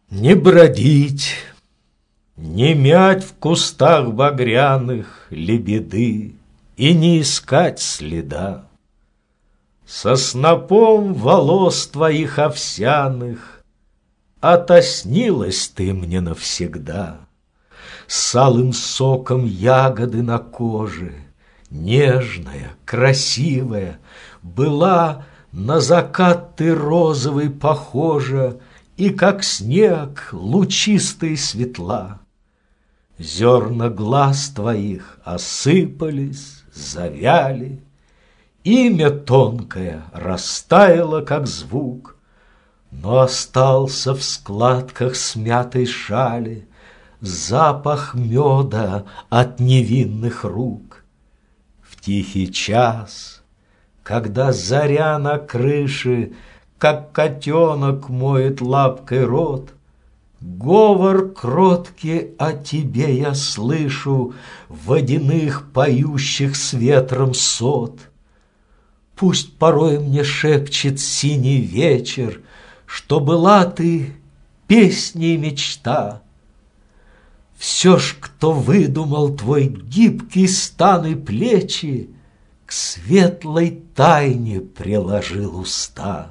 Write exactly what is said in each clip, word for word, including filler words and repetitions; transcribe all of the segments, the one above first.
Не бродить, не мять в кустах багряных лебеды и не искать следа. Со снопом волос твоих овсяных отоснилась ты мне навсегда. С алым соком ягоды на коже, нежная, красивая, была на закат ты розовый похожа, и как снег лучистый светла. Зерна глаз твоих осыпались, завяли, имя тонкое растаяло, как звук, но остался в складках смятой шали запах меда от невинных рук. В тихий час, когда заря на крыше, как котенок моет лапкой рот, говор кроткий о тебе я слышу, водяных, поющих с ветром сот. Пусть порой мне шепчет синий вечер, что была ты песня и мечта. Все ж, кто выдумал твой гибкий стан и плечи, к светлой тайне приложил уста.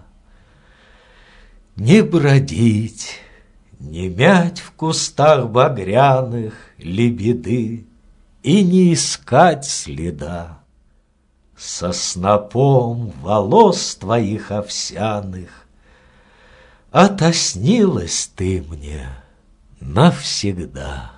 Не бродить, не мять в кустах багряных лебеды и не искать следа. Со снопом волос твоих овсяных отоснилась ты мне навсегда.